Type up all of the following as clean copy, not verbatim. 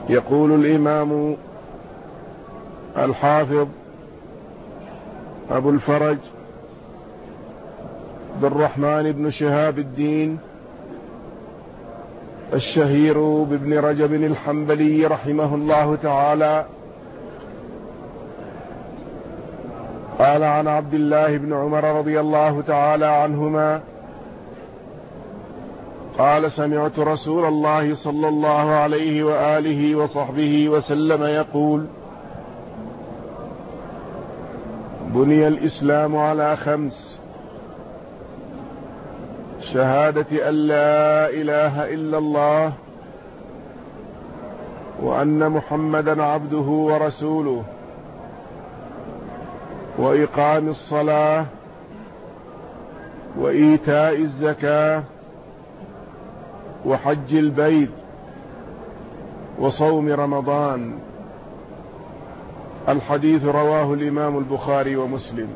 يقول الإمام الحافظ أبو الفرج عبد الرحمن بن شهاب الدين الشهير بابن رجب الحنبلي رحمه الله تعالى قال عن عبد الله بن عمر رضي الله تعالى عنهما قال سمعت رسول الله صلى الله عليه وآله وصحبه وسلم يقول بني الإسلام على 5: شهادة أن لا إله إلا الله وأن محمدا عبده ورسوله وإقام الصلاة وإيتاء الزكاة وحج البيت وصوم رمضان. الحديث رواه الإمام البخاري ومسلم.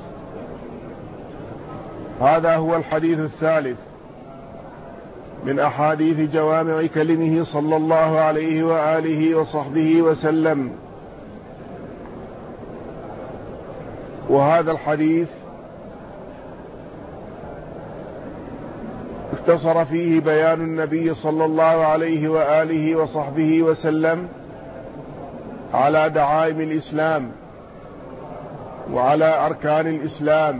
هذا هو الحديث الثالث من أحاديث جوامع كلمه صلى الله عليه وآله وصحبه وسلم. وهذا الحديث اختصر فيه بيان النبي صلى الله عليه وآله وصحبه وسلم على دعائم الإسلام وعلى أركان الإسلام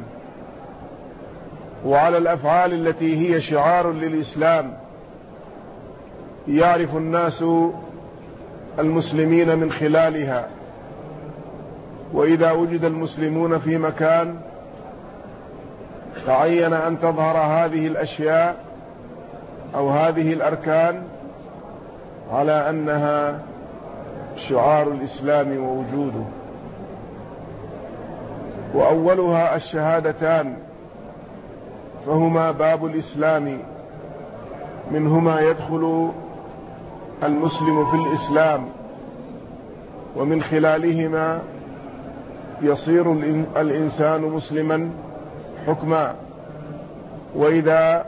وعلى الأفعال التي هي شعار للإسلام يعرف الناس المسلمين من خلالها. وإذا وجد المسلمون في مكان تعين أن تظهر هذه الأشياء أو هذه الأركان على أنها شعار الإسلام ووجوده. وأولها الشهادتان، فهما باب الإسلام، منهما يدخل المسلم في الإسلام ومن خلالهما يصير الإنسان مسلما حكما. وإذا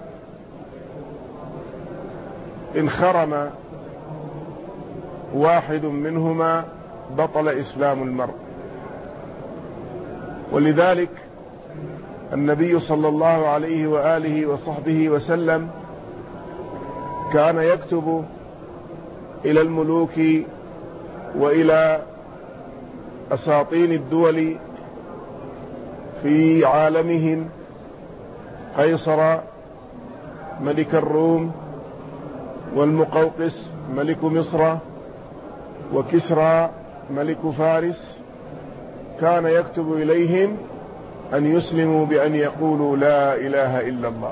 انخرم واحد منهما بطل إسلام المرء. ولذلك النبي صلى الله عليه وآله وصحبه وسلم كان يكتب إلى الملوك وإلى أساطين الدول في عالمهم، قيصر ملك الروم، والمقوقس ملك مصر، وكسرى ملك فارس، كان يكتب إليهم أن يسلموا بأن يقولوا لا إله إلا الله.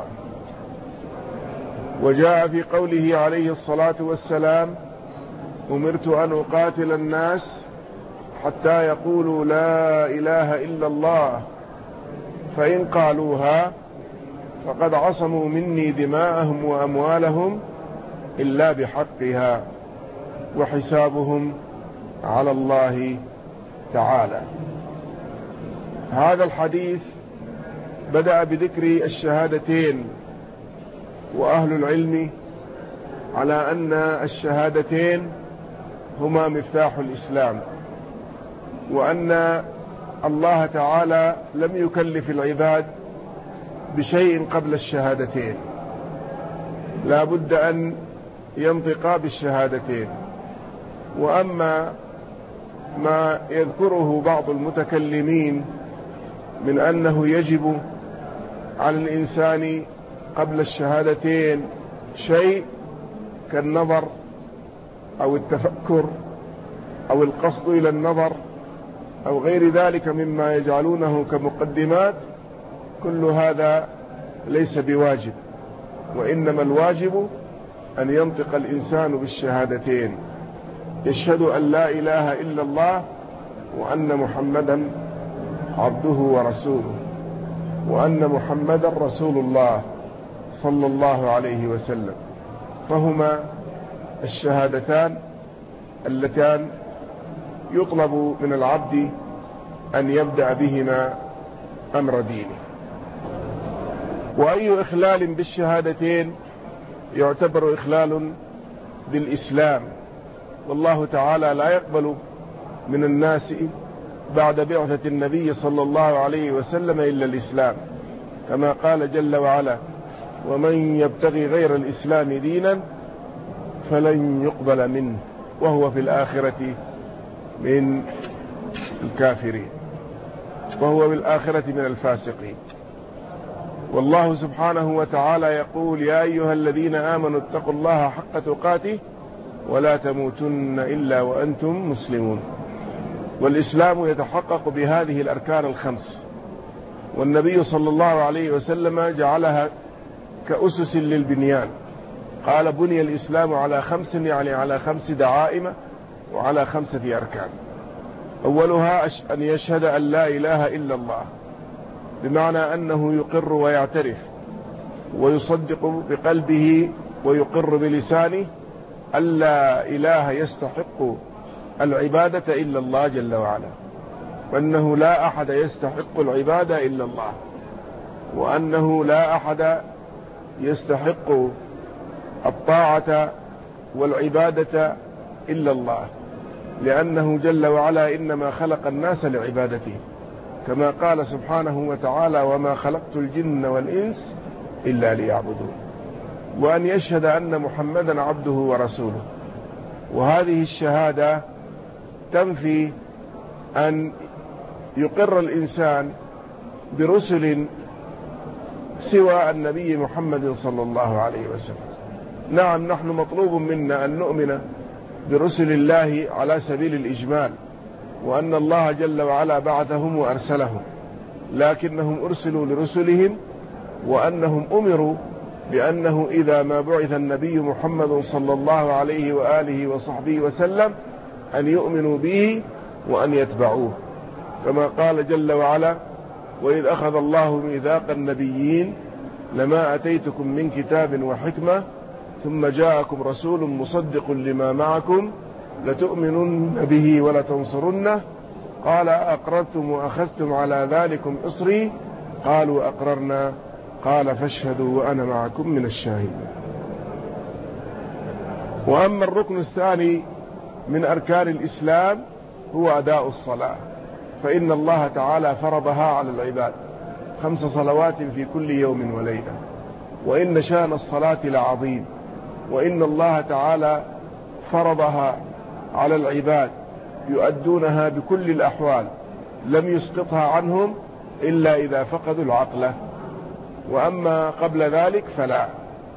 وجاء في قوله عليه الصلاة والسلام: أمرت أن أقاتل الناس حتى يقولوا لا إله إلا الله، فإن قالوها فقد عصموا مني دماءهم وأموالهم إلا بحقها وحسابهم على الله تعالى. هذا الحديث بدأ بذكر الشهادتين، وأهل العلم على أن الشهادتين هما مفتاح الإسلام، وأن الله تعالى لم يكلف العباد بشيء قبل الشهادتين، لا بد أن ينطقا بالشهادتين. وأما ما يذكره بعض المتكلمين من أنه يجب على الإنسان قبل الشهادتين شيء كالنظر أو التفكر أو القصد إلى النظر أو غير ذلك مما يجعلونه كمقدمات، كل هذا ليس بواجب، وإنما الواجب أن ينطق الإنسان بالشهادتين: يشهد أن لا إله إلا الله وأن محمدا عبده ورسوله، وأن محمدا رسول الله صلى الله عليه وسلم. فهما الشهادتان اللتان يطلب من العبد أن يبدأ بهما أمر دينه. وأي إخلال بالشهادتين يعتبر إخلال بالإسلام، والله تعالى لا يقبل من الناس بعد بعثة النبي صلى الله عليه وسلم إلا الإسلام، كما قال جل وعلا: ومن يبتغي غير الإسلام دينا فلن يقبل منه وهو في الآخرة من الكافرين، وهو بالآخرة من الفاسقين. والله سبحانه وتعالى يقول: يا أيها الذين آمنوا اتقوا الله حق تقاته ولا تموتن إلا وأنتم مسلمون. والإسلام يتحقق بهذه الأركان الخمس، والنبي صلى الله عليه وسلم جعلها كأسس للبنيان. قال: بني الإسلام على خمس، يعني على 5 دعائم وعلى 5 أركان. أولها أن يشهد أن لا إله إلا الله، بمعنى أنه يقر ويعترف ويصدق بقلبه ويقر بلسانه أن لا إله يستحق العبادة إلا الله جل وعلا، وأنه لا أحد يستحق العبادة إلا الله، وأنه لا أحد يستحق الطاعة والعبادة إلا الله، لأنه جل وعلا إنما خلق الناس لعبادته، كما قال سبحانه وتعالى: وما خلقت الجن والإنس إلا ليعبدون. وأن يشهد أن محمدا عبده ورسوله. وهذه الشهادة تنفي أن يقر الإنسان برسل سوى النبي محمد صلى الله عليه وسلم. نعم، نحن مطلوب منا أن نؤمن برسل الله على سبيل الإجمال، وأن الله جل وعلا بعثهم وأرسلهم، لكنهم أرسلوا لرسلهم، وأنهم أمروا بأنه إذا ما بعث النبي محمد صلى الله عليه وآله وصحبه وسلم أن يؤمنوا به وأن يتبعوه، كما قال جل وعلا: وإذ أخذ الله ميثاق النبيين لما أتيتكم من كتاب وحكمة ثم جاءكم رسول مصدق لما معكم لتؤمنن به ولتنصرنه قال: أقررتم وأخذتم على ذلكم إصري قالوا أقررنا قال فاشهدوا وأنا معكم من الشاهدين. وأما الركن الثاني من أركان الإسلام هو أداء الصلاة، فإن الله تعالى فرضها على العباد 5 صلوات في كل يوم وليلة، وإن شأن الصلاة لعظيم، وإن الله تعالى فرضها على العباد يؤدونها بكل الأحوال، لم يسقطها عنهم إلا إذا فقدوا العقل، وأما قبل ذلك فلا،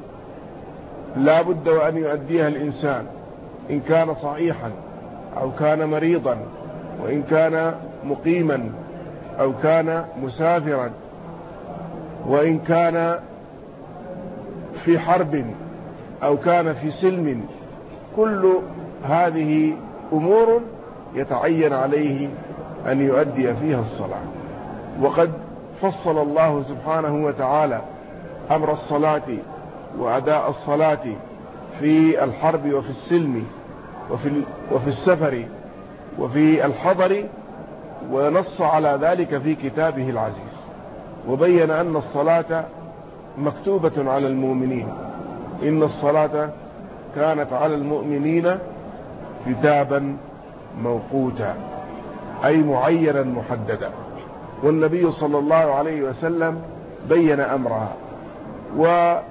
لا بد وأن يؤديها الإنسان إن كان صحيحا أو كان مريضا، وإن كان مقيما أو كان مسافرا، وإن كان في حرب أو كان في سلم. كل هذه أمور يتعين عليه أن يؤدي فيها الصلاة. وقد فصل الله سبحانه وتعالى أمر الصلاة وأداء الصلاة في الحرب وفي السلم وفي السفر وفي الحضر، ونص على ذلك في كتابه العزيز، وبين أن الصلاة مكتوبة على المؤمنين. إن الصلاة كانت على المؤمنين كتابا موقوتا، أي معينا محددا، والنبي صلى الله عليه وسلم بين أمرها. وأهل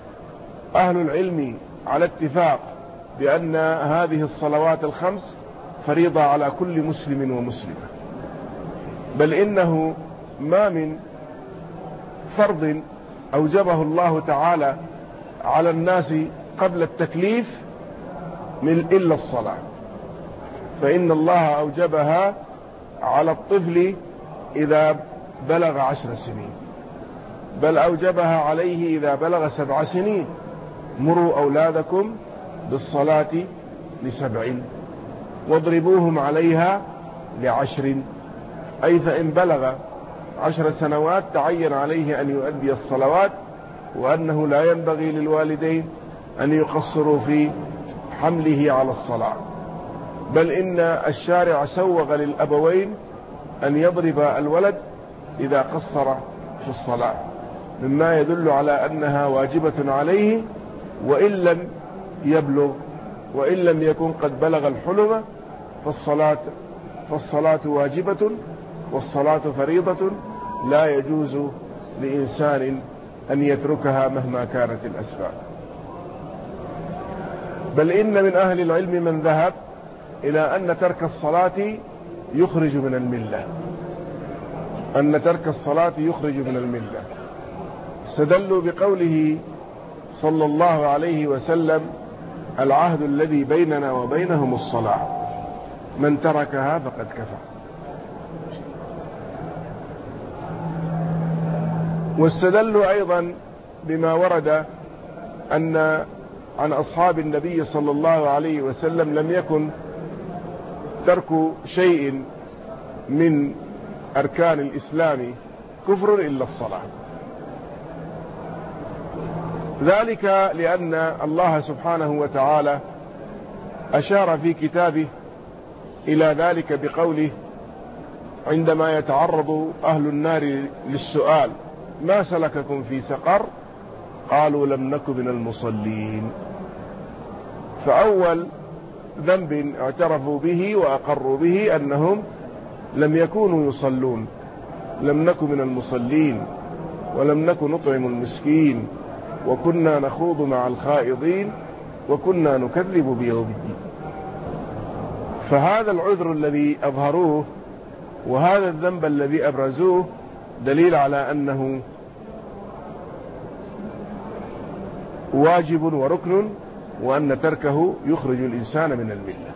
العلم على اتفاق بأن هذه الصلوات ال5 فريضة على كل مسلم ومسلمة، بل إنه ما من فرض أوجبه الله تعالى على الناس قبل التكليف إلا الصلاة، فإن الله أوجبها على الطفل إذا بلغ 10 سنين، بل أوجبها عليه إذا بلغ 7 سنين: مروا أولادكم بالصلاة ل7 واضربوهم عليها ل10. أي فإن بلغ 10 سنوات تعين عليه أن يؤدي الصلوات، وأنه لا ينبغي للوالدين أن يقصروا في حمله على الصلاة، بل إن الشارع سوغ للأبوين أن يضرب الولد إذا قصر في الصلاة، مما يدل على أنها واجبة عليه وإن لم يبلغ وإن لم يكن قد بلغ الحلم فالصلاة واجبة والصلاة فريضة لا يجوز لإنسان أن يتركها مهما كانت الأسباب. بل إن من أهل العلم من ذهب إلى أن ترك الصلاة يخرج من الملة، أن ترك الصلاة يخرج من الملة. استدلوا بقوله صلى الله عليه وسلم: العهد الذي بيننا وبينهم الصلاة، من تركها فقد كفر. واستدلوا أيضا بما ورد أن عن أصحاب النبي صلى الله عليه وسلم لم يكن ترك شيء من أركان الإسلام كفر إلا الصلاة، ذلك لأن الله سبحانه وتعالى أشار في كتابه إلى ذلك بقوله عندما يتعرض أهل النار للسؤال: ما سلككم في سقر؟ قالوا: لم نك من المصلين. فأول ذنب اعترفوا به وأقروا به أنهم لم يكونوا يصلون، لم نك من المصلين، ولم نك نطعم المسكين، وكنا نخوض مع الخائضين، وكنا نكذب بيوم الدين. فهذا العذر الذي أظهروه وهذا الذنب الذي أبرزوه دليل على أنه واجب وركن، وأن تركه يخرج الإنسان من الملة.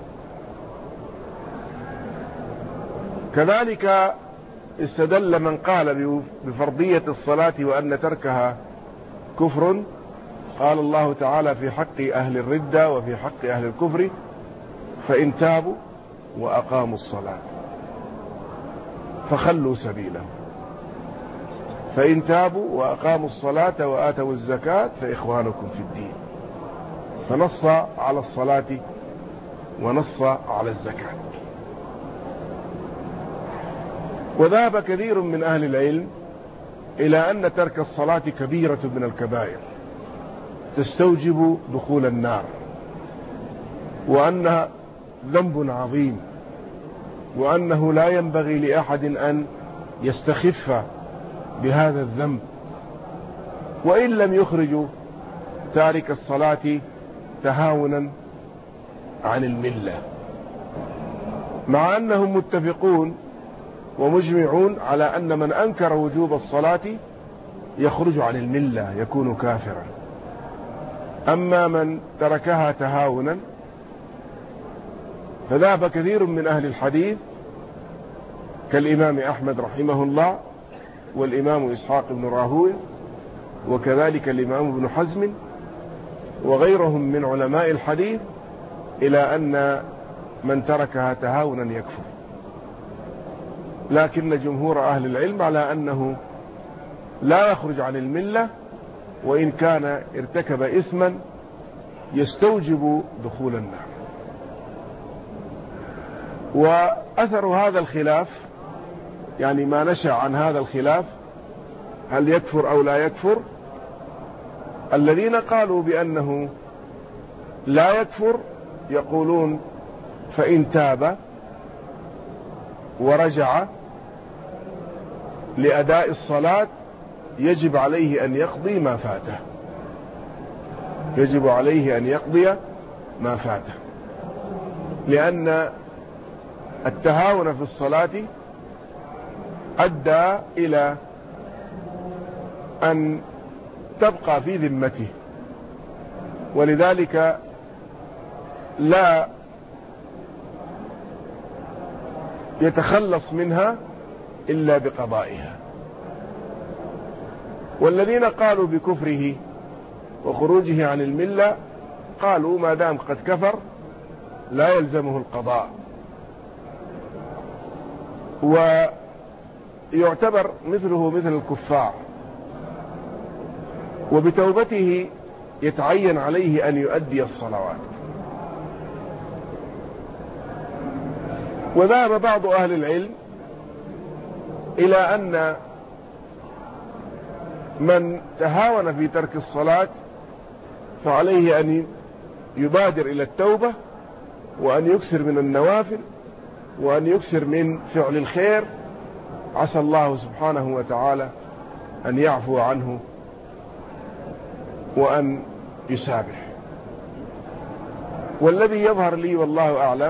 كذلك استدل من قال بفرضية الصلاة وأن تركها كفر، قال الله تعالى في حق أهل الردة وفي حق أهل الكفر: فإن تابوا وأقاموا الصلاة فخلوا سبيلهم، فإن تابوا وأقاموا الصلاة وآتوا الزكاة فإخوانكم في الدين. فنص على الصلاة ونص على الزكاة. وذهب كثير من أهل العلم إلى أن ترك الصلاة كبيرة من الكبائر تستوجب دخول النار، وأنها ذنب عظيم، وأنه لا ينبغي لأحد أن يستخف بهذا الذنب، وإن لم يخرجوا تارك الصلاة تهاونا عن الملة، مع أنهم متفقون ومجمعون على أن من أنكر وجوب الصلاة يخرج عن الملة، يكون كافرا. أما من تركها تهاونا فذهب كثير من أهل الحديث كالإمام أحمد رحمه الله، والإمام إسحاق بن راهويه، وكذلك الإمام ابن حزم وغيرهم من علماء الحديث، إلى أن من تركها تهاونا يكفر. لكن جمهور أهل العلم على أنه لا يخرج عن الملة، وإن كان ارتكب إثما يستوجب دخول النار. وأثر هذا الخلاف، يعني ما نشأ عن هذا الخلاف، هل يكفر أو لا يكفر، الذين قالوا بأنه لا يكفر يقولون: فإن تاب ورجع لأداء الصلاة يجب عليه أن يقضي ما فاته، يجب عليه أن يقضي ما فاته، لأن التهاون في الصلاة أدى إلى أن تبقى في ذمته، ولذلك لا يتخلص منها إلا بقضائها. والذين قالوا بكفره وخروجه عن الملة قالوا: ما دام قد كفر لا يلزمه القضاء، ويعتبر مثله مثل الكفار، وبتوبته يتعين عليه أن يؤدي الصلوات. وذهب بعض أهل العلم إلى أن من تهاون في ترك الصلاة فعليه أن يبادر إلى التوبة، وأن يكثر من النوافل، وأن يكثر من فعل الخير، عسى الله سبحانه وتعالى أن يعفو عنه وأن يسامح. والذي يظهر لي والله أعلم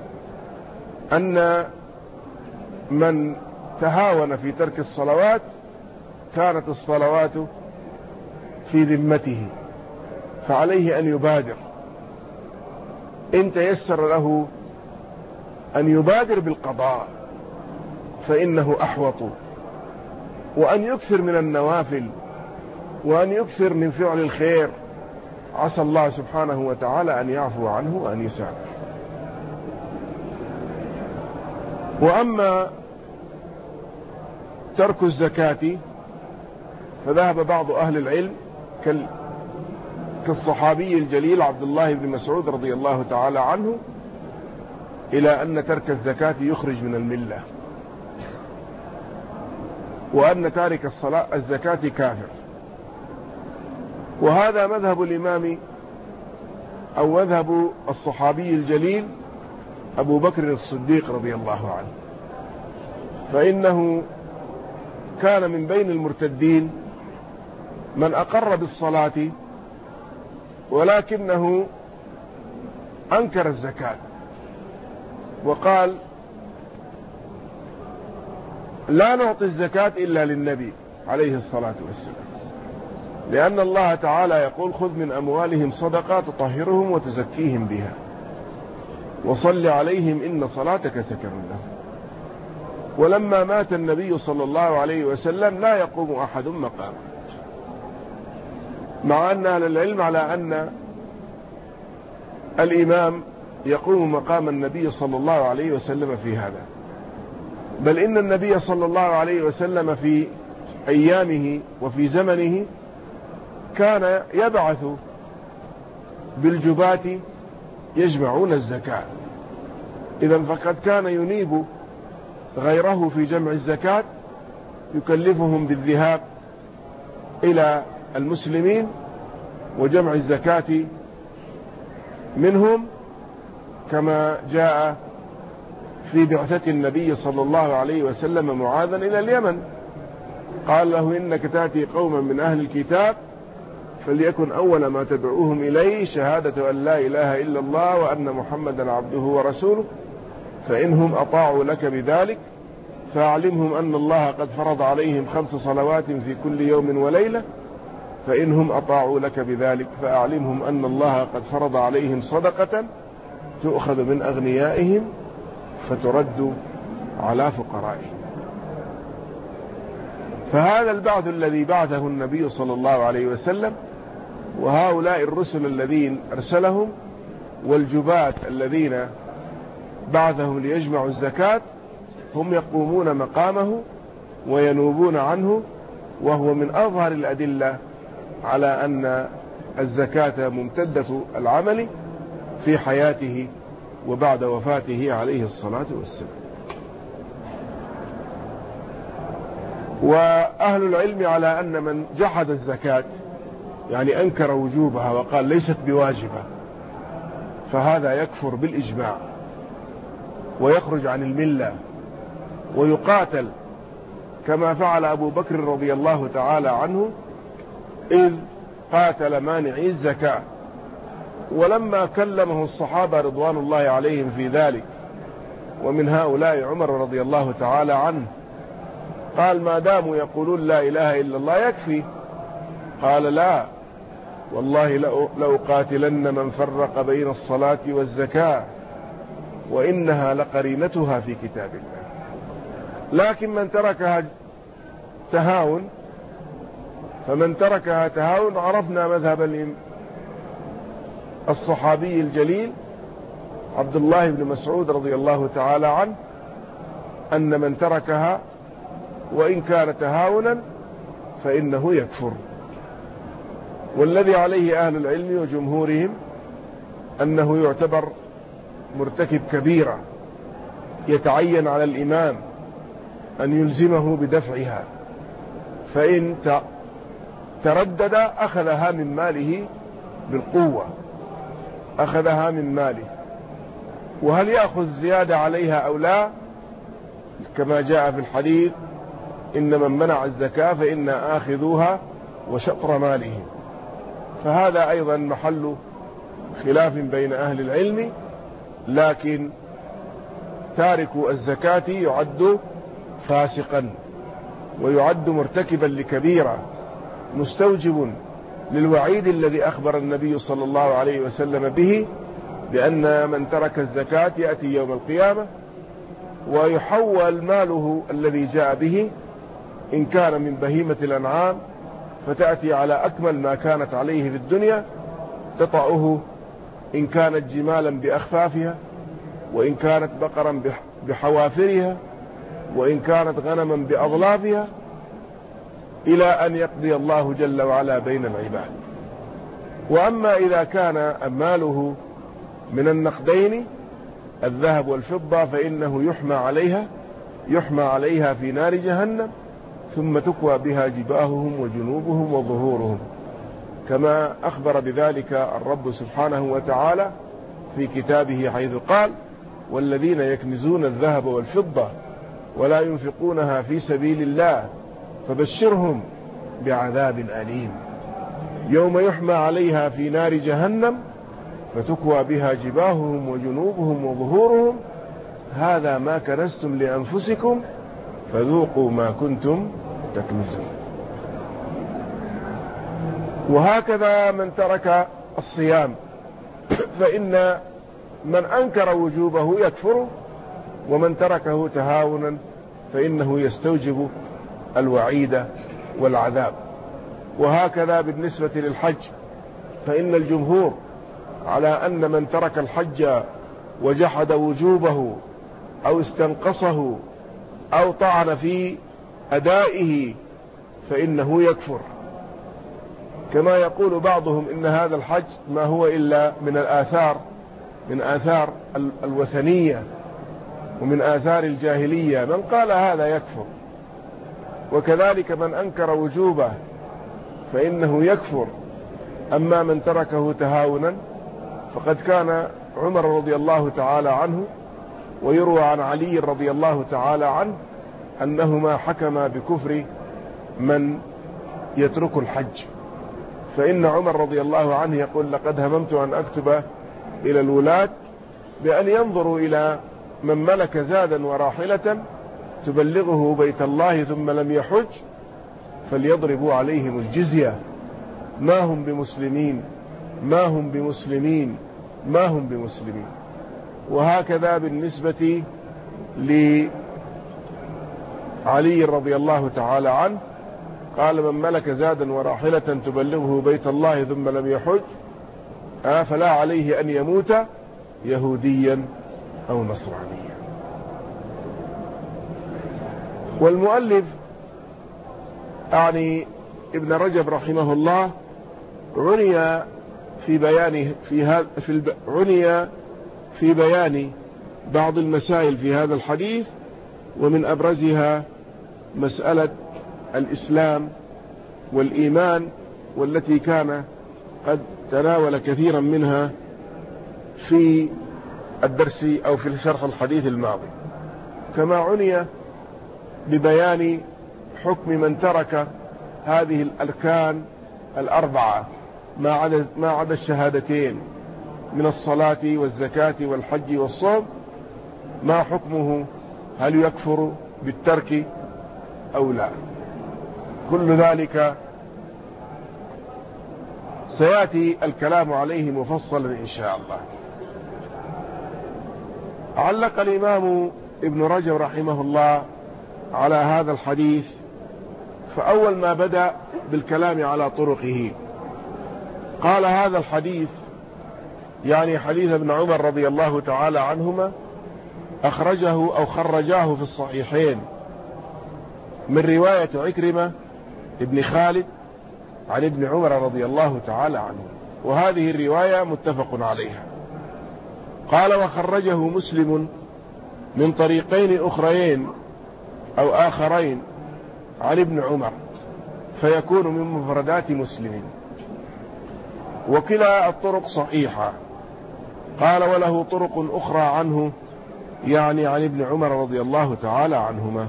أن من تهاون في ترك الصلوات كانت الصلوات في ذمته، فعليه أن يبادر إن تيسر له أن يبادر بالقضاء فإنه أحوط، وأن يكثر من النوافل، وأن يكثر من فعل الخير، عسى الله سبحانه وتعالى أن يعفو عنه وأن يسامح. وأما ترك الزكاة فذهب بعض أهل العلم كالصحابي الجليل عبد الله بن مسعود رضي الله تعالى عنه إلى أن ترك الزكاة يخرج من الملة، وأن تارك الزكاة كافر. وهذا مذهب الإمام أو مذهب الصحابي الجليل أبو بكر الصديق رضي الله عنه، فإنه كان من بين المرتدين من أقر بالصلاة ولكنه أنكر الزكاة، وقال لا نعطي الزكاة إلا للنبي عليه الصلاة والسلام، لأن الله تعالى يقول خذ من أموالهم صدقة تطهرهم وتزكيهم بها وصل عليهم إن صلاتك سكن لهم. ولما مات النبي صلى الله عليه وسلم لا يقوم أحد مقامه، مع أن أهل العلم على أن الإمام يقوم مقام النبي صلى الله عليه وسلم في هذا، بل إن النبي صلى الله عليه وسلم في أيامه وفي زمنه كان يبعث بالجباة يجمعون الزكاة، إذن فقد كان ينيب غيره في جمع الزكاة، يكلفهم بالذهاب إلى المسلمين وجمع الزكاة منهم، كما جاء في بعثة النبي صلى الله عليه وسلم معاذا إلى اليمن، قال له إنك تأتي قوما من أهل الكتاب فليكن أول ما تدعوهم إليه شهادة أن لا إله إلا الله وأن محمدا عبده ورسوله، فإنهم أطاعوا لك بذلك فأعلمهم أن الله قد فرض عليهم 5 صلوات في كل يوم وليلة، فإنهم أطاعوا لك بذلك فأعلمهم أن الله قد فرض عليهم صدقة تؤخذ من أغنيائهم فترد على فقرائهم. فهذا البعث الذي بعثه النبي صلى الله عليه وسلم، وهؤلاء الرسل الذين أرسلهم، والجباة الذين بعثهم ليجمعوا الزكاة، هم يقومون مقامه وينوبون عنه، وهو من أظهر الأدلة على أن الزكاة ممتدة العمل في حياته وبعد وفاته عليه الصلاة والسلام. وأهل العلم على أن من جحد الزكاة يعني أنكر وجوبها وقال ليست بواجبة فهذا يكفر بالإجماع ويخرج عن الملة ويقاتل، كما فعل أبو بكر رضي الله تعالى عنه إذ قاتل مانعي الزكاة. ولما كلمه الصحابة رضوان الله عليهم في ذلك، ومن هؤلاء عمر رضي الله تعالى عنه، قال ما داموا يقولون لا إله إلا الله يكفي. قال لا والله لأقاتلن من فرق بين الصلاة والزكاة وإنها لقرينتها في كتاب الله. لكن من تركها تهاون، فمن تركها تهاون عرفنا مذهب الصحابي الجليل عبد الله بن مسعود رضي الله تعالى عنه، أن من تركها وإن كان تهاونا فإنه يكفر. والذي عليه أهل العلم وجمهورهم أنه يعتبر مرتكب كبيرة، يتعين على الإمام أن يلزمه بدفعها، فإن تردد أخذها من ماله بالقوة، أخذها من ماله، وهل يأخذ زيادة عليها أو لا؟ كما جاء في الحديث: إن من منع الزكاة فإنا آخذوها وشطر ماله. فهذا أيضا محل خلاف بين أهل العلم، لكن تارك الزكاة يعد فاسقا ويعد مرتكبا لكبيرة، مستوجب للوعيد الذي أخبر النبي صلى الله عليه وسلم به، بأن من ترك الزكاة يأتي يوم القيامة ويحول ماله الذي جاء به إن كان من بهيمة الأنعام، فتأتي على أكمل ما كانت عليه في الدنيا، تطأه إن كانت جمالا بأخفافها، وإن كانت بقرا بحوافرها، وإن كانت غنما بأضلافها، إلى أن يقضي الله جل وعلا بين العباد. وأما إذا كان ماله من النقدين الذهب والفضة فإنه يحمى عليها في نار جهنم، ثم تكوى بها جباههم وجنوبهم وظهورهم، كما أخبر بذلك الرب سبحانه وتعالى في كتابه، حيث قال: والذين يكنزون الذهب والفضة ولا ينفقونها في سبيل الله فبشرهم بعذاب أليم يوم يحمى عليها في نار جهنم فتكوى بها جباههم وجنوبهم وظهورهم هذا ما كنزتم لأنفسكم فذوقوا ما كنتم تكنزون. وهكذا من ترك الصيام فإن من أنكر وجوبه يكفر، ومن تركه تهاونا فإنه يستوجب الوعيد والعذاب. وهكذا بالنسبة للحج، فإن الجمهور على أن من ترك الحج وجحد وجوبه أو استنقصه أو طعن في أدائه فإنه يكفر، كما يقول بعضهم إن هذا الحج ما هو إلا من آثار الوثنية ومن آثار الجاهلية، من قال هذا يكفر. وكذلك من أنكر وجوبه فإنه يكفر. أما من تركه تهاونا فقد كان عمر رضي الله تعالى عنه ويروى عن علي رضي الله تعالى عنه أنهما حكما بكفر من يترك الحج. فإن عمر رضي الله عنه يقول: لقد هممت أن أكتب إلى الولاة بأن ينظروا إلى من ملك زادا وراحلة تبلغه بيت الله ثم لم يحج فليضربوا عليهم الجزية، ما هم بمسلمين ما هم بمسلمين ما هم بمسلمين. وهكذا بالنسبة لعلي رضي الله تعالى عنه قال: من ملك زادا وراحلة تبلغه بيت الله ثم لم يحج فلا عليه أن يموت يهوديا أو نصرانيا. والمؤلف يعني ابن رجب رحمه الله عني في بيان بعض المسائل في هذا الحديث، ومن أبرزها مسألة الإسلام والإيمان، والتي كان قد تناول كثيرا منها في الدرس أو في شرح الحديث الماضي، كما عني ببيان حكم من ترك هذه الأركان الأربعة ما عدا الشهادتين من الصلاة والزكاة والحج والصوم، ما حكمه؟ هل يكفر بالترك أو لا؟ كل ذلك سيأتي الكلام عليه مفصلا إن شاء الله. علق الإمام ابن رجب رحمه الله على هذا الحديث، فأول ما بدأ بالكلام على طرقه قال: هذا الحديث يعني حديث ابن عمر رضي الله تعالى عنهما خرجاه في الصحيحين من رواية عكرمة ابن خالد عن ابن عمر رضي الله تعالى عنه، وهذه الرواية متفق عليها. قال: وخرجه مسلم من طريقين أخرين أو آخرين عن ابن عمر، فيكون من مفردات مسلم. وكلا الطرق صحيحة، قال وله طرق أخرى عنه، يعني عن ابن عمر رضي الله تعالى عنهما.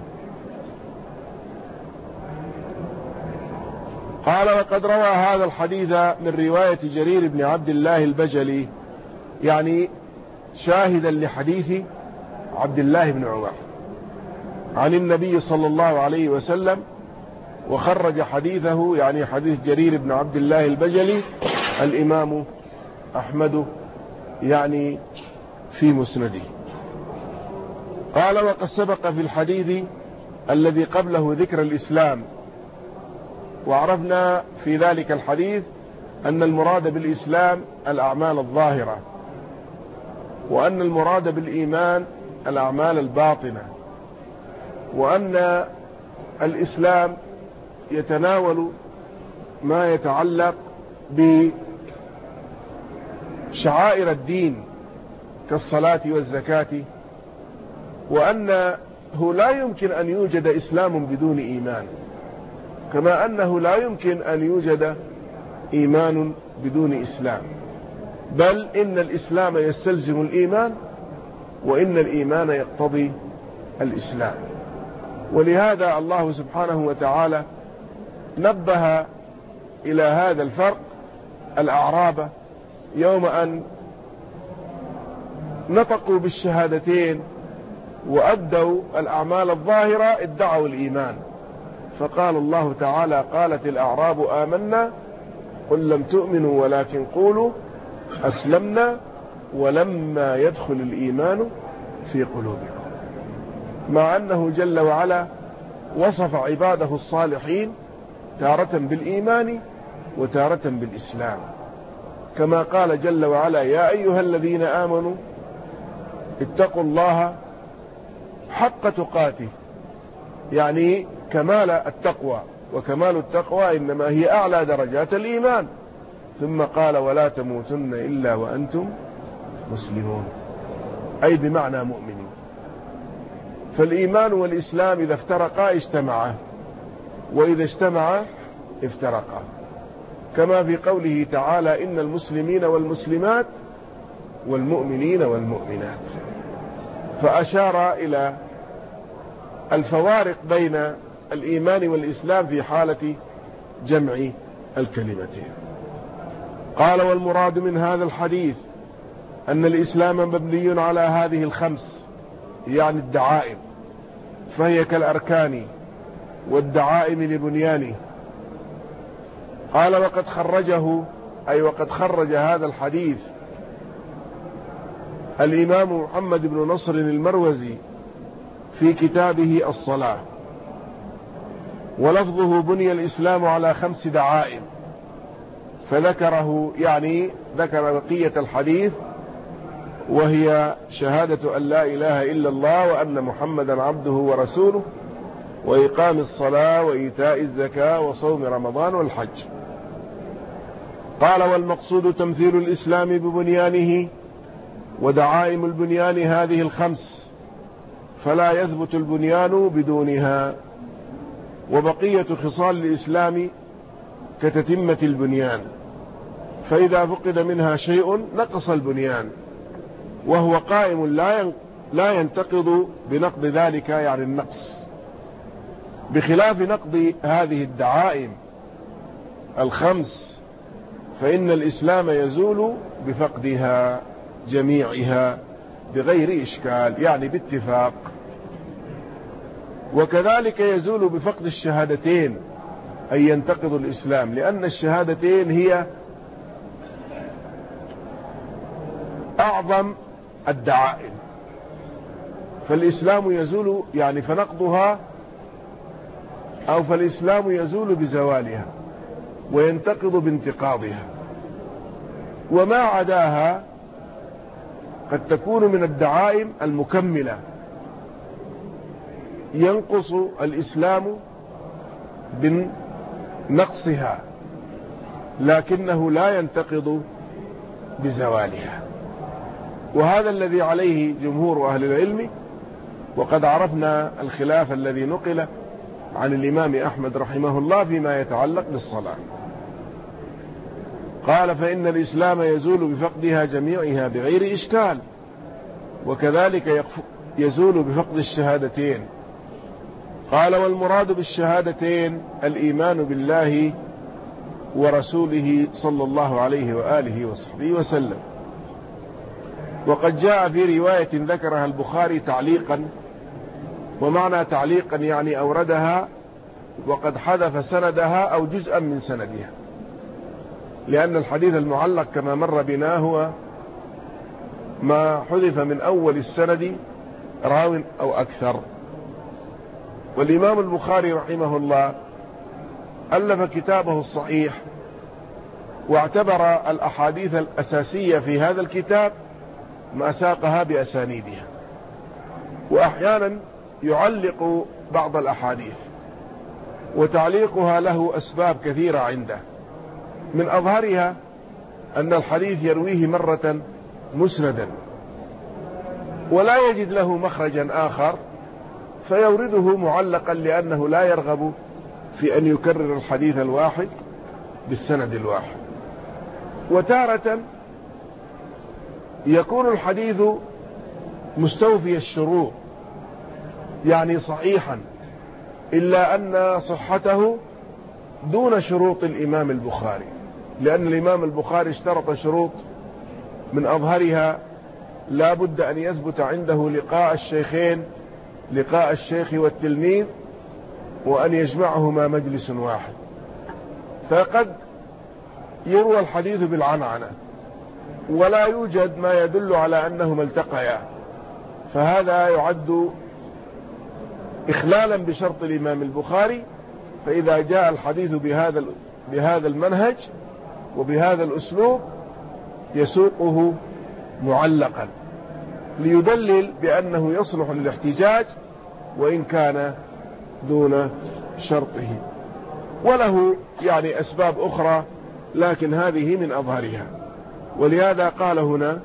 قال وقد روى هذا الحديث من رواية جرير بن عبد الله البجلي، يعني شاهدا لحديث عبد الله بن عمر عن النبي صلى الله عليه وسلم، وخرج حديثه يعني حديث جرير بن عبد الله البجلي الإمام أحمد يعني في مسنده. قال وقد سبق في الحديث الذي قبله ذكر الإسلام، وعرفنا في ذلك الحديث أن المراد بالإسلام الأعمال الظاهرة، وأن المراد بالإيمان الأعمال الباطنة، وأن الإسلام يتناول ما يتعلق بشعائر الدين كالصلاة والزكاة، وأنه لا يمكن أن يوجد إسلام بدون إيمان، كما أنه لا يمكن أن يوجد إيمان بدون إسلام، بل إن الإسلام يستلزم الإيمان، وإن الإيمان يقتضي الإسلام. ولهذا الله سبحانه وتعالى نبه إلى هذا الفرق الأعراب يوم أن نطقوا بالشهادتين وأدوا الأعمال الظاهرة ادعوا الإيمان، فقال الله تعالى قالت الأعراب آمنا قل لم تؤمنوا ولكن قولوا أسلمنا ولما يدخل الإيمان في قلوبكم، مع أنه جل وعلا وصف عباده الصالحين تارة بالإيمان وتارة بالإسلام، كما قال جل وعلا يا أيها الذين آمنوا اتقوا الله حق تقاته، يعني كمال التقوى، وكمال التقوى إنما هي أعلى درجات الإيمان، ثم قال ولا تموتن إلا وأنتم مسلمون، أي بمعنى مؤمنين. فالإيمان والإسلام إذا افترقا اجتمعا، وإذا اجتمعا افترقا، كما في قوله تعالى إن المسلمين والمسلمات والمؤمنين والمؤمنات، فأشار إلى الفوارق بين الإيمان والإسلام في حالة جمع الكلمتين. قال والمراد من هذا الحديث أن الإسلام مبني على هذه الخمس، يعني الدعائم، فهي كالأركان والدعائم لبنيانه. قال وقد خرجه، أي وقد خرج هذا الحديث الإمام محمد بن نصر المروزي في كتابه الصلاة، ولفظه بني الإسلام على 5 دعائم، فذكره يعني ذكر بقية الحديث، وهي شهادة أن لا إله إلا الله وأن محمدا عبده ورسوله، وإقام الصلاة وإيتاء الزكاة وصوم رمضان والحج. قال والمقصود تمثيل الإسلام ببنيانه، ودعائم البنيان هذه ال5، فلا يثبت البنيان بدونها، وبقية خصال الإسلام كتتمة البنيان، فإذا فقد منها شيء نقص البنيان، وهو قائم لا ينتقض بنقض ذلك يعني النقص، بخلاف نقض هذه الدعائم ال5، فإن الإسلام يزول بفقدها جميعها بغير إشكال، يعني باتفاق. وكذلك يزول بفقد الشهادتين، أي ينتقض الإسلام، لأن الشهادتين هي أعظم الدعائم، فالإسلام يزول يعني فنقضها، أو فالإسلام يزول بزوالها وينتقض بانتقاضها، وما عداها قد تكون من الدعائم المكملة، ينقص الإسلام بنقصها لكنه لا ينتقض بزوالها، وهذا الذي عليه جمهور أهل العلم. وقد عرفنا الخلاف الذي نقل عن الإمام أحمد رحمه الله فيما يتعلق بالصلاة. قال فإن الإسلام يزول بفقدها جميعها بغير إشكال، وكذلك يزول بفقد الشهادتين. قال والمراد بالشهادتين الإيمان بالله ورسوله صلى الله عليه وآله وصحبه وسلم. وقد جاء في رواية ذكرها البخاري تعليقا، ومعنى تعليقا يعني أوردها وقد حذف سندها أو جزءا من سندها، لأن الحديث المعلق كما مر بنا هو ما حذف من أول السند راو أو أكثر. والإمام البخاري رحمه الله ألف كتابه الصحيح، واعتبر الأحاديث الأساسية في هذا الكتاب ما ساقها بأسانيدها، وأحيانا يعلق بعض الأحاديث، وتعليقها له أسباب كثيرة عنده، من أظهرها أن الحديث يرويه مرة مسندا ولا يجد له مخرجا آخر فيورده معلقا، لأنه لا يرغب في أن يكرر الحديث الواحد بالسند الواحد. وتارة يكون الحديث مستوفي الشروط، يعني صحيحا، إلا أن صحته دون شروط الإمام البخاري، لأن الإمام البخاري اشترط شروط من أظهرها لا بد أن يثبت عنده لقاء الشيخين، لقاء الشيخ والتلميذ، وأن يجمعهما مجلس واحد. فقد يروى الحديث بالعنعنة ولا يوجد ما يدل على أنهما التقيا، فهذا يعد إخلالا بشرط الإمام البخاري. فإذا جاء الحديث بهذا المنهج وبهذا الأسلوب يسوقه معلقا ليدلل بأنه يصلح للاحتجاج وإن كان دون شرطه، وله يعني أسباب أخرى لكن هذه من أظهرها. ولهذا قال هنا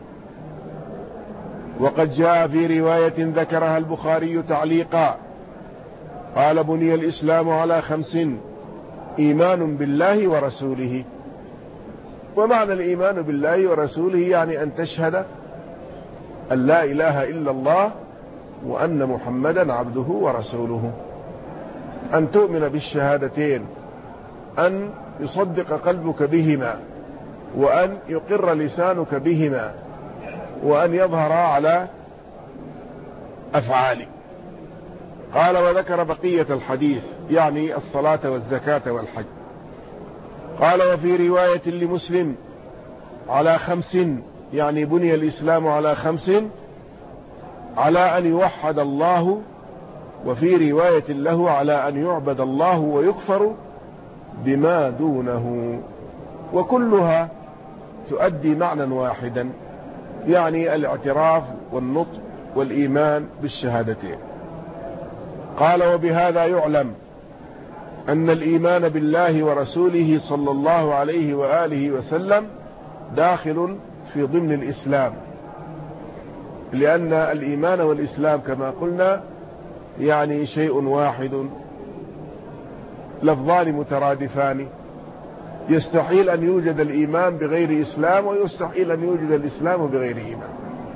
وقد جاء في رواية ذكرها البخاري تعليقا قال بني الإسلام على 5: إيمان بالله ورسوله. ومعنى الإيمان بالله ورسوله يعني أن تشهد أن لا إله إلا الله وأن محمدا عبده ورسوله، أن تؤمن بالشهادتين، أن يصدق قلبك بهما، وأن يقر لسانك بهما، وأن يظهر على أفعالك. قال وذكر بقية الحديث يعني الصلاة والزكاة والحج. قال وفي رواية لمسلم على 5 يعني بني الإسلام على 5: على أن يوحد الله، وفي رواية له على أن يعبد الله ويكفر بما دونه، وكلها تؤدي معنى واحدا، يعني الاعتراف والنطق والإيمان بالشهادتين. قال وبهذا يعلم أن الإيمان بالله ورسوله صلى الله عليه وآله وسلم داخل في ضمن الإسلام، لأن الإيمان والإسلام كما قلنا يعني شيء واحد، لفظان مترادفان، يستحيل أن يوجد الإيمان بغير إسلام، ويستحيل أن يوجد الإسلام بغير إيمان،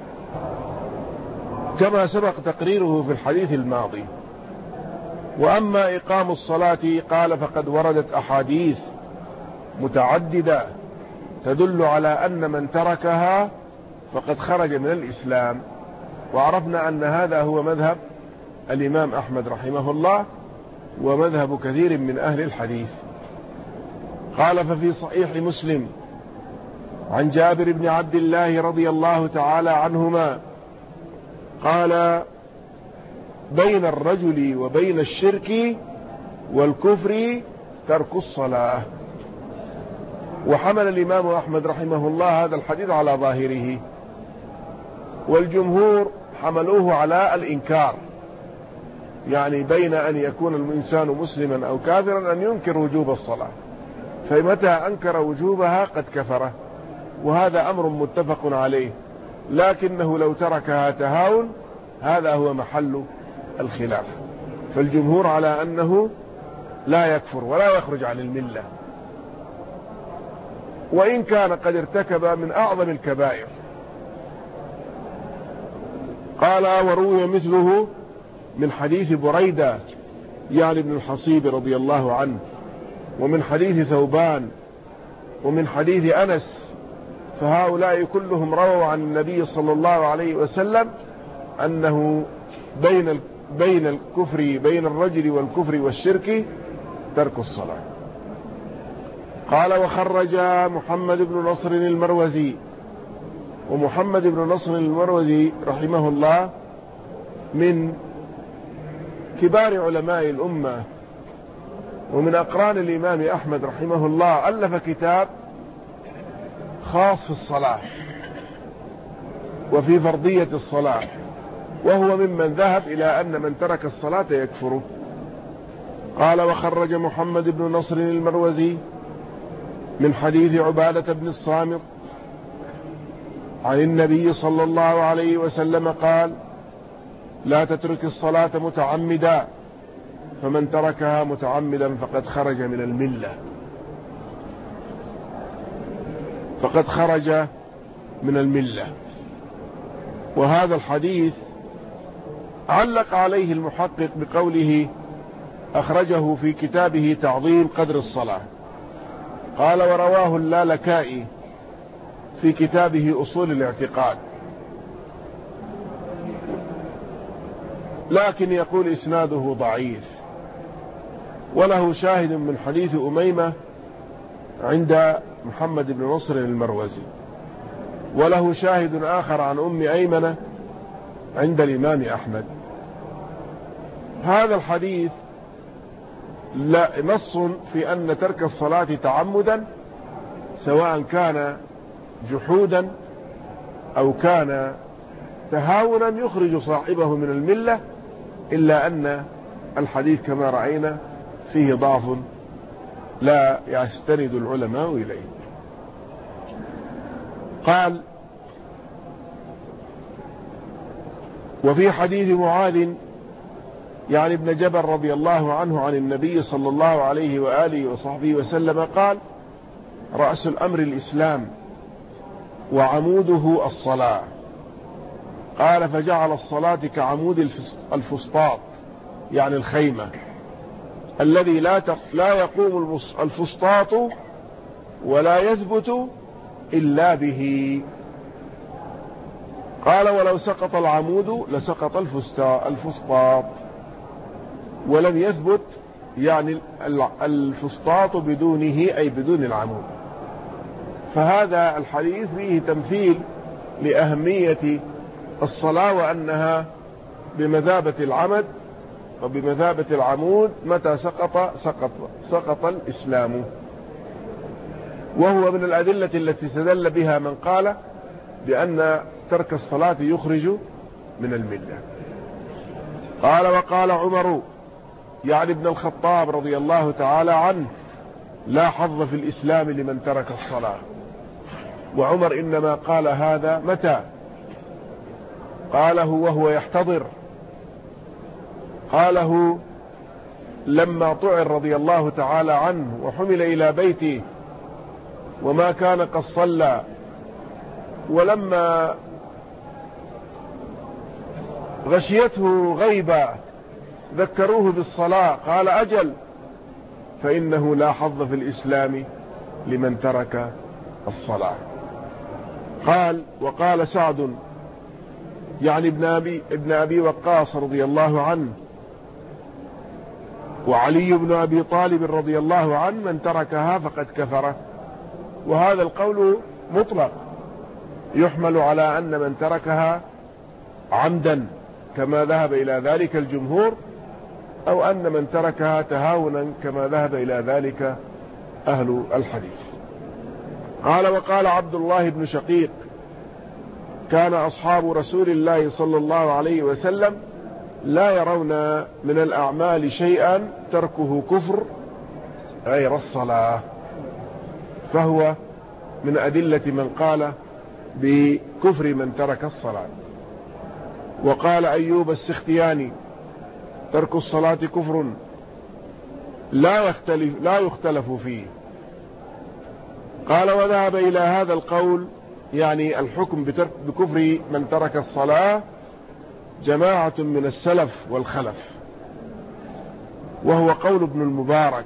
كما سبق تقريره في الحديث الماضي. وأما إقام الصلاة قال فقد وردت أحاديث متعددة تدل على أن من تركها فقد خرج من الإسلام، وعرفنا أن هذا هو مذهب الإمام أحمد رحمه الله ومذهب كثير من أهل الحديث. قال ففي صحيح مسلم عن جابر بن عبد الله رضي الله تعالى عنهما قال بين الرجل وبين الشرك والكفر ترك الصلاة. وحمل الإمام أحمد رحمه الله هذا الحديث على ظاهره، والجمهور حملوه على الإنكار، يعني بين أن يكون الإنسان مسلما أو كافرا أن ينكر وجوب الصلاة، فمتى أنكر وجوبها قد كفره، وهذا أمر متفق عليه، لكنه لو تركها تهاون هذا هو محل الخلاف. فالجمهور على أنه لا يكفر ولا يخرج عن الملة. وإن كان قد ارتكب من أعظم الكبائر. قال وروي مثله من حديث بريدة يعني ابن الحصيب رضي الله عنه، ومن حديث ثوبان، ومن حديث أنس، فهؤلاء كلهم رووا عن النبي صلى الله عليه وسلم أنه بين الرجل والكفر والشرك ترك الصلاة. قال وخرج محمد بن نصر المروزي، ومحمد بن نصر المروزي رحمه الله من كبار علماء الأمة ومن أقران الإمام أحمد رحمه الله، ألف كتاب خاص في الصلاة وفي فرضية الصلاة، وهو ممن ذهب إلى أن من ترك الصلاة يكفره. قال وخرج محمد بن نصر المروزي من حديث عبادة بن الصامت عن النبي صلى الله عليه وسلم قال لا تترك الصلاة متعمدا، فمن تركها متعمدا فقد خرج من الملة، فقد خرج من الملة. وهذا الحديث علق عليه المحقق بقوله أخرجه في كتابه تعظيم قدر الصلاة. قال ورواه اللالكائي في كتابه أصول الاعتقاد، لكن يقول إسناده ضعيف، وله شاهد من حديث أميمة عند محمد بن نصر المروزي، وله شاهد آخر عن أم أيمنة عند الإمام أحمد. هذا الحديث لا نص في أن ترك الصلاة تعمدا سواء كان جحودا أو كان تهاونا يخرج صاحبه من الملة، إلا أن الحديث كما رأينا فيه ضعف لا يستند العلماء إليه. قال وفي حديث معاذ يعني ابن جبل رضي الله عنه عن النبي صلى الله عليه وآله وصحبه وسلم قال رأس الأمر الإسلام وعموده الصلاة. قال فجعل الصلاة كعمود الفسطاط يعني الخيمة الذي لا يقوم الفسطاط ولا يثبت إلا به. قال ولو سقط العمود لسقط الفسطاط ولم يثبت، يعني الفسطاط بدونه أي بدون العمود. فهذا الحديث فيه تمثيل لأهمية الصلاة، وأنها بمثابة العمد وبمثابة العمود، متى سقط الإسلام. وهو من الأدلة التي استدل بها من قال بأن ترك الصلاة يخرج من الملة. قال وقال عمر يعني ابن الخطاب رضي الله تعالى عنه لا حظ في الإسلام لمن ترك الصلاة. وعمر إنما قال هذا متى؟ قاله وهو يحتضر، قاله لما طعن رضي الله تعالى عنه وحمل إلى بيته وما كان قد صلى، ولما غشيته غيبة ذكروه بالصلاة قال أجل، فإنه لا حظ في الإسلام لمن ترك الصلاة. قال وقال سعد يعني ابن أبي وقاص رضي الله عنه وعلي بن أبي طالب رضي الله عنه من تركها فقد كفر. وهذا القول مطلق يحمل على أن من تركها عمدا كما ذهب إلى ذلك الجمهور، أو أن من تركها تهاونا كما ذهب إلى ذلك أهل الحديث. قال وقال عبد الله بن شقيق كان أصحاب رسول الله صلى الله عليه وسلم لا يرون من الأعمال شيئا تركه كفر غير الصلاة، فهو من أدلة من قال بكفر من ترك الصلاة. وقال أيوب السختياني ترك الصلاة كفر لا يختلف فيه، قال وذهب إلى هذا القول يعني الحكم بكفر من ترك الصلاة جماعة من السلف والخلف، وهو قول ابن المبارك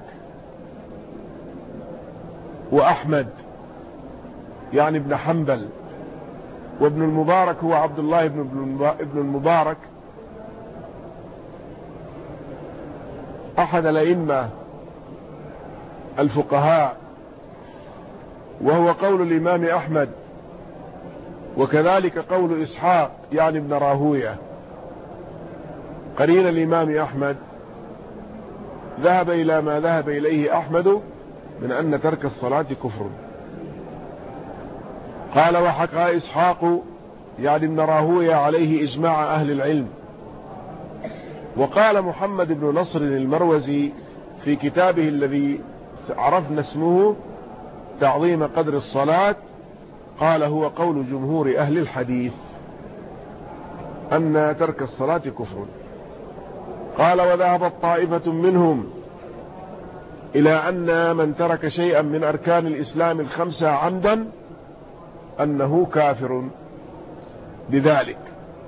وأحمد يعني ابن حنبل، وابن المبارك هو عبد الله ابن المبارك أحد الأئمة الفقهاء، وهو قول الإمام أحمد، وكذلك قول إسحاق يعني ابن راهوية قرين الإمام أحمد، ذهب إلى ما ذهب إليه أحمد من أن ترك الصلاة كفر. قال وحكى إسحاق يعني ابن راهوية عليه إجماع أهل العلم. وقال محمد بن نصر المروزي في كتابه الذي عرفنا اسمه تعظيم قدر الصلاة، قال هو قول جمهور أهل الحديث أن ترك الصلاة كفر. قال وذهبت طائفة منهم إلى أن من ترك شيئا من أركان الإسلام الخمسة عمدا أنه كافر بذلك،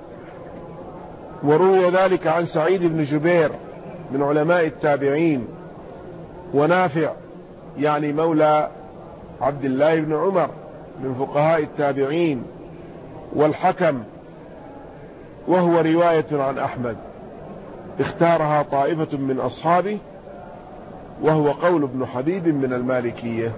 وروي ذلك عن سعيد بن جبير من علماء التابعين، ونافع يعني مولى عبد الله بن عمر من فقهاء التابعين، والحكم، وهو رواية عن أحمد اختارها طائفة من أصحابه، وهو قول ابن حبيب من المالكية.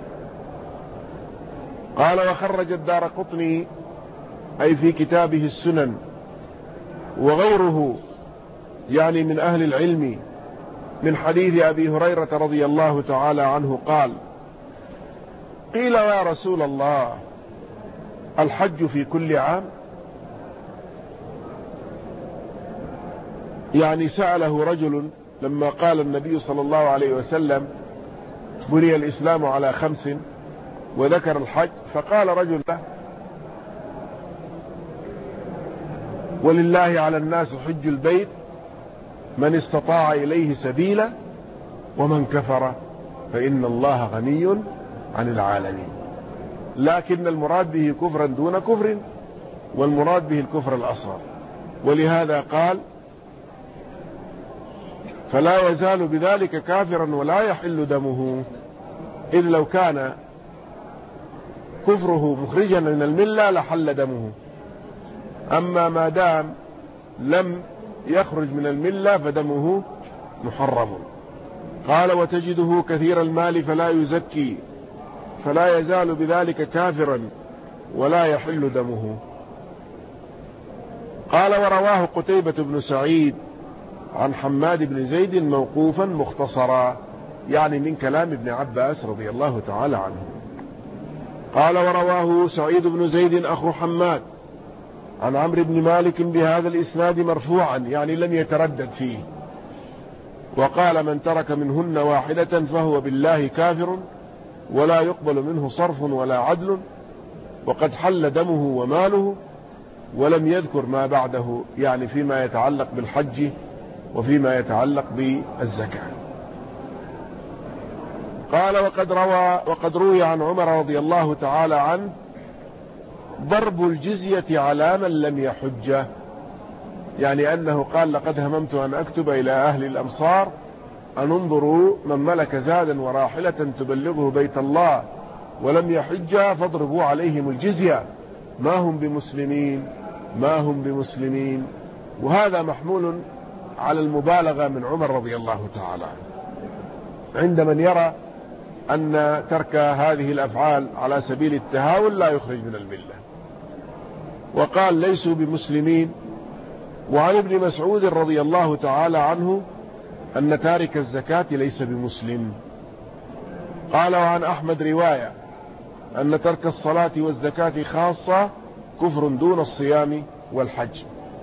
قال وخرج الدارقطني أي في كتابه السنن وغيره يعني من أهل العلم من حديث أبي هريرة رضي الله تعالى عنه قال قيل يا رسول الله الحج في كل عام؟ يعني سأله رجل لما قال النبي صلى الله عليه وسلم بني الإسلام على 5 وذكر الحج، فقال رجل له ولله على الناس حج البيت من استطاع إليه سبيلا ومن كفر فإن الله غني عن العالمين. لكن المراد به كفرا دون كفر، والمراد به الكفر الأصغر، ولهذا قال فلا يزال بذلك كافرا ولا يحل دمه، إذ لو كان كفره مخرجا من الملة لحل دمه، أما ما دام لم يخرج من الملة فدمه محرم. قال وتجده كثير المال فلا يزكي فلا يزال بذلك كافرا ولا يحل دمه. قال ورواه قتيبة بن سعيد عن حماد بن زيد موقوفا مختصرا، يعني من كلام ابن عباس رضي الله تعالى عنه. قال ورواه سعيد بن زيد أخو حماد عن عمرو بن مالك بهذا الإسناد مرفوعا، يعني لم يتردد فيه، وقال من ترك منهن واحدة فهو بالله كافر ولا يقبل منه صرف ولا عدل، وقد حل دمه وماله، ولم يذكر ما بعده يعني فيما يتعلق بالحج وفيما يتعلق بالزكاة. قال وقد روي عن عمر رضي الله تعالى عنه ضرب الجزية على من لم يحج، يعني أنه قال لقد هممت أن أكتب إلى أهل الأمصار أن انظروا من ملك زادا وراحلة تبلغه بيت الله ولم يحج فاضربوا عليهم الجزية ما هم بمسلمين. وهذا محمول على المبالغة من عمر رضي الله تعالى عند من يرى أن ترك هذه الأفعال على سبيل التهاون لا يخرج من الملة، وقال ليسوا بمسلمين. وعن ابن مسعود رضي الله تعالى عنه أن تارك الزكاة ليس بمسلم. قال وعن أحمد رواية أن ترك الصلاة والزكاة خاصة كفر دون الصيام والحج.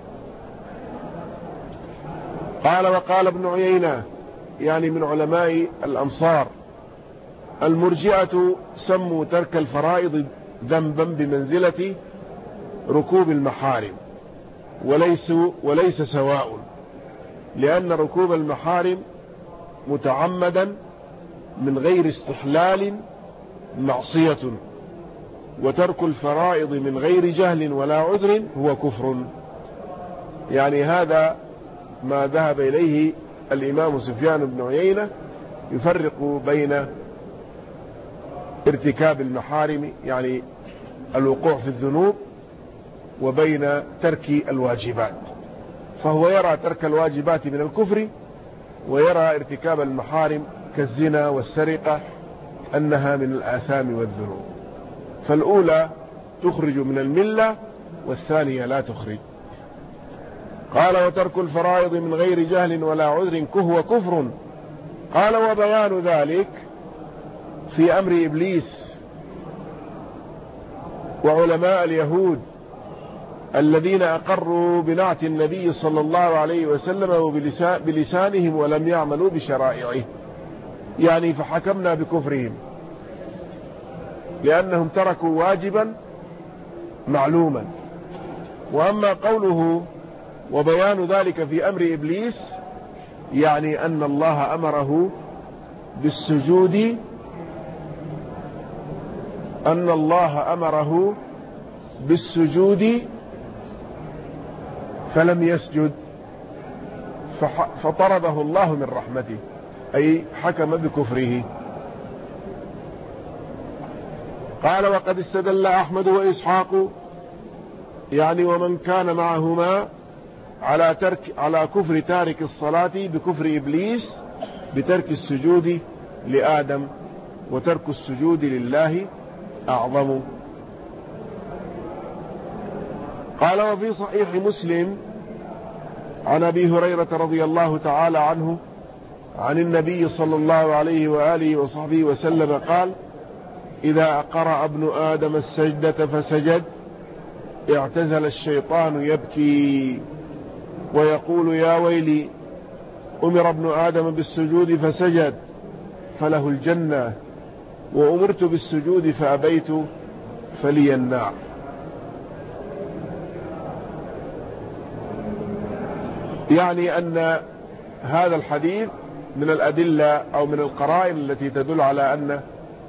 قال وقال ابن عيينة يعني من علماء الأمصار المرجئة سموا ترك الفرائض ذنبا بمنزلة ركوب المحارم وليس سواء، لأن ركوب المحارم متعمدا من غير استحلال معصية، وترك الفرائض من غير جهل ولا عذر هو كفر. يعني هذا ما ذهب إليه الإمام سفيان بن عيينة، يفرق بين ارتكاب المحارم يعني الوقوع في الذنوب وبين ترك الواجبات. فهو يرى ترك الواجبات من الكفر، ويرى ارتكاب المحارم كالزنا والسرقة أنها من الآثام والذنوب، فالأولى تخرج من الملة والثانية لا تخرج. قال وترك الفرائض من غير جهل ولا عذر هو كفر. قال وبيان ذلك في أمر إبليس وعلماء اليهود الذين أقروا بنعت النبي صلى الله عليه وسلم بلسانهم ولم يعملوا بشرائعه، يعني فحكمنا بكفرهم لأنهم تركوا واجبا معلوما. وأما قوله وبيان ذلك في أمر إبليس، يعني أن الله أمره بالسجود، أن الله أمره بالسجود فلم يسجد فطرده الله من رحمته، أي حكم بكفره. قال وقد استدل أحمد وإسحاق يعني ومن كان معهما على كفر تارك الصلاة بكفر إبليس بترك السجود لآدم، وترك السجود لله أعظم. قال وفي صحيح مسلم عن أبي هريرة رضي الله تعالى عنه عن النبي صلى الله عليه وآله وصحبه وسلم قال إذا أقرأ ابن آدم السجدة فسجد اعتزل الشيطان يبكي ويقول يا ويلي أمر ابن آدم بالسجود فسجد فله الجنة، وأمرت بالسجود فأبيت فلي النار. يعني أن هذا الحديث من الأدلة أو من القرائن التي تدل على أن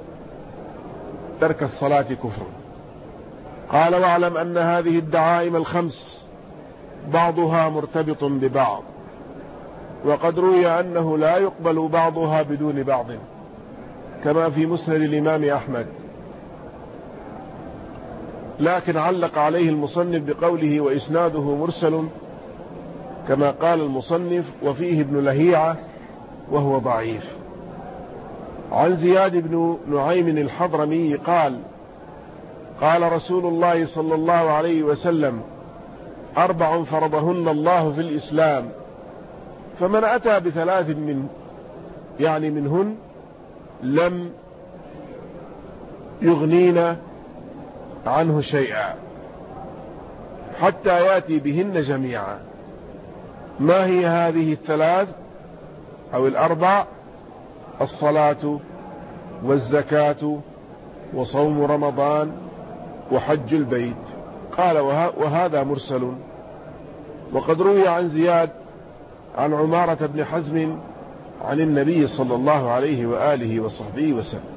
ترك الصلاة كفر. قال واعلم أن هذه الدعائم الخمس بعضها مرتبط ببعض، وقد روي أنه لا يقبل بعضها بدون بعض كما في مسند الإمام أحمد، لكن علق عليه المصنف بقوله وإسناده مرسل كما قال المصنف وفيه ابن لهيعة وهو ضعيف. عن زياد بن نعيم الحضرمي قال قال رسول الله صلى الله عليه وسلم 4 فرضهن الله في الإسلام، فمن أتى ب3 منهن لم يغنينا عنه شيئا حتى يأتي بهن جميعا. ما هي هذه ال3 أو ال4؟ الصلاة والزكاة وصوم رمضان وحج البيت. قال وهذا مرسل. وقد روي عن زياد عن عمارة بن حزم عن النبي صلى الله عليه وآله وصحبه وسلم.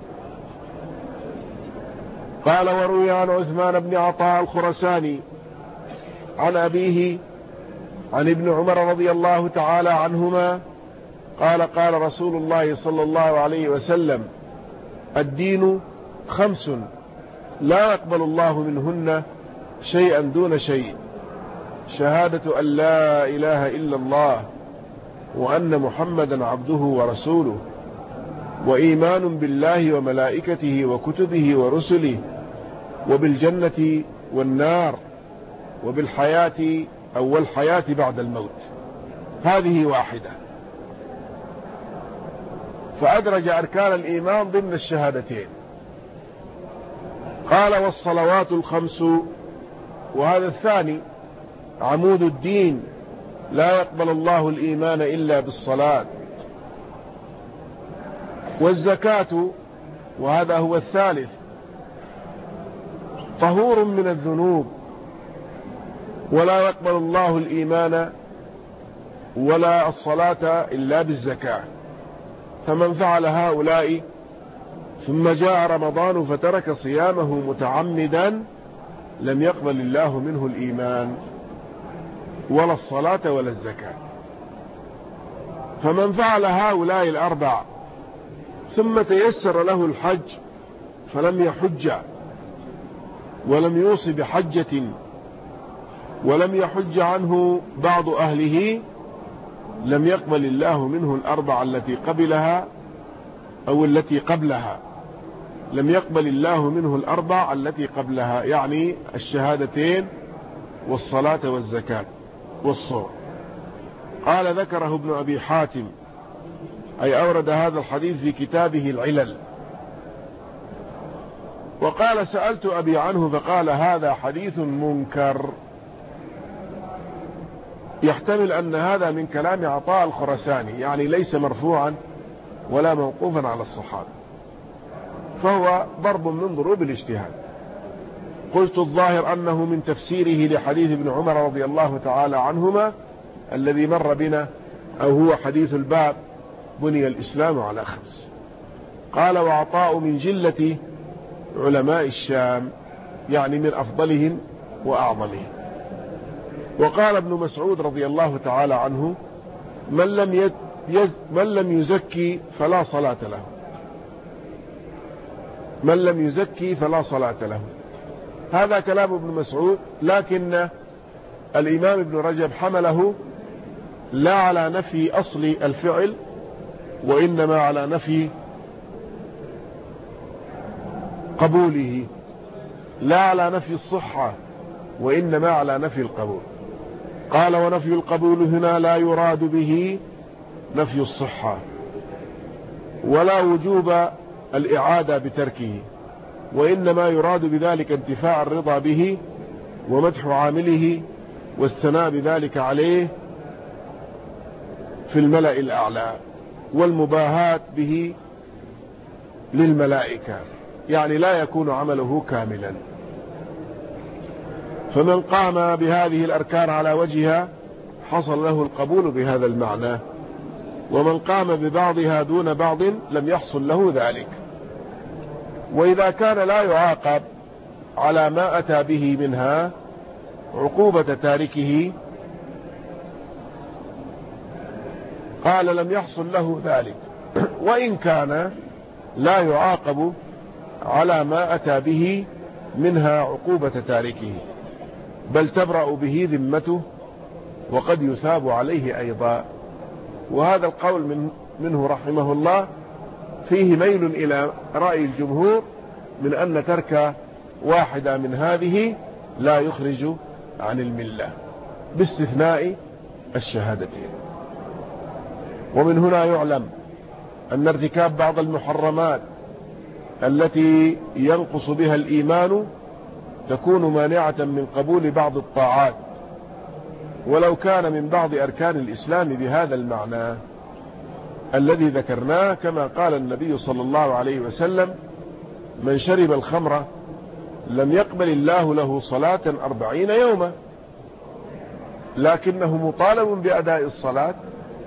قال وروي عن عثمان بن عطاء الخرساني عن أبيه عن ابن عمر رضي الله تعالى عنهما قال قال رسول الله صلى الله عليه وسلم الدين 5 لا يقبل الله منهن شيئا دون شيء، شهادة أن لا إله إلا الله وأن محمدا عبده ورسوله، وإيمان بالله وملائكته وكتبه ورسله، وبالجنة والنار، وبالحياة أو الحياة بعد الموت. هذه واحدة، فأدرج أركان الإيمان ضمن الشهادتين. قال والصلوات 5، وهذا الثاني عمود الدين، لا يقبل الله الإيمان إلا بالصلاة. والزكاة، وهذا هو الثالث، طهور من الذنوب، ولا يقبل الله الإيمان ولا الصلاة إلا بالزكاة، فمن فعل هؤلاء ثم جاء رمضان فترك صيامه متعمدا لم يقبل الله منه الإيمان ولا الصلاة ولا الزكاة. فمن فعل هؤلاء الأربع ثم تيسر له الحج فلم يحج ولم يوصي بحجة ولم يحج عنه بعض أهله لم يقبل الله منه الأربع التي قبلها أو التي قبلها، لم يقبل الله منه الأربع التي قبلها، يعني الشهادتين والصلاة والزكاة والصوم. قال ذكره ابن أبي حاتم، أي أورد هذا الحديث في كتابه العلل. وقال سألت أبي عنه فقال هذا حديث منكر، يحتمل أن هذا من كلام عطاء الخرساني، يعني ليس مرفوعا ولا موقوفا على الصحابة، فهو ضرب من ضروب الاجتهاد. قلت الظاهر أنه من تفسيره لحديث ابن عمر رضي الله تعالى عنهما الذي مر بنا، أو هو حديث الباب بني الإسلام على خمس. قال وعطاء من جلة علماء الشام، يعني من أفضلهم وأعظمهم. وقال ابن مسعود رضي الله تعالى عنه من لم يزكي فلا صلاة له، من لم يزكي فلا صلاة له. هذا كلام ابن مسعود، لكن الإمام ابن رجب حمله لا على نفي أصل الفعل وإنما على نفي قبوله، لا على نفي الصحة وإنما على نفي القبول. قال ونفي القبول هنا لا يراد به نفي الصحة ولا وجوب الإعادة بتركه، وإنما يراد بذلك انتفاء الرضا به ومدح عامله والثناء بذلك عليه في الملأ الأعلى والمباهاة به للملائكة، يعني لا يكون عمله كاملا. فمن قام بهذه الأركان على وجهها حصل له القبول بهذا المعنى، ومن قام ببعضها دون بعض لم يحصل له ذلك. وإذا كان لا يعاقب على ما أتى به منها عقوبة تاركه، قال لم يحصل له ذلك. وإن كان لا يعاقب على ما أتى به منها عقوبة تاركه، بل تبرأ به ذمته وقد يثاب عليه أيضا. وهذا القول منه رحمه الله فيه ميل إلى رأي الجمهور من أن ترك واحدة من هذه لا يخرج عن الملة باستثناء الشهادتين. ومن هنا يعلم أن ارتكاب بعض المحرمات التي ينقص بها الإيمان تكون مانعة من قبول بعض الطاعات، ولو كان من بعض أركان الإسلام بهذا المعنى الذي ذكرناه، كما قال النبي صلى الله عليه وسلم من شرب الخمر لم يقبل الله له صلاة 40 يوما، لكنه مطالب بأداء الصلاة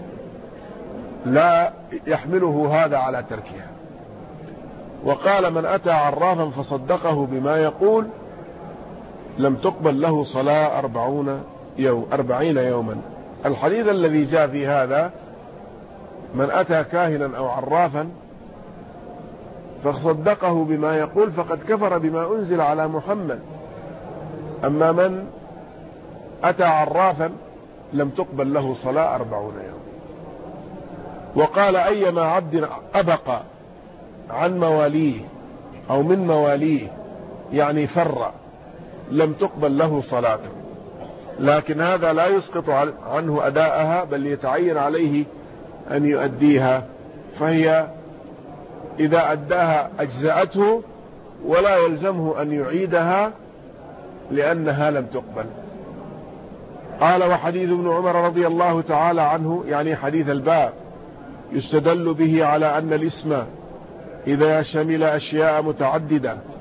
لا يحمله هذا على تركها. وقال من أتى عرافا فصدقه بما يقول لم تقبل له صلاة 40 يوما. الحديث الذي جاء في هذا من أتى كاهنا أو عرافا فصدقه بما يقول فقد كفر بما أنزل على محمد. أما من أتى عرافا لم تقبل له صلاة 40 يوما. وقال أيما عبد أبق عن مواليه أو من مواليه، يعني فر، لم تقبل له صلاته، لكن هذا لا يسقط عنه أداءها، بل يتعين عليه أن يؤديها، فهي إذا أداها أجزأته ولا يلزمه أن يعيدها لأنها لم تقبل. قال وحديث ابن عمر رضي الله تعالى عنه، يعني حديث الباب، يستدل به على أن الاسم إذا شمل أشياء متعددة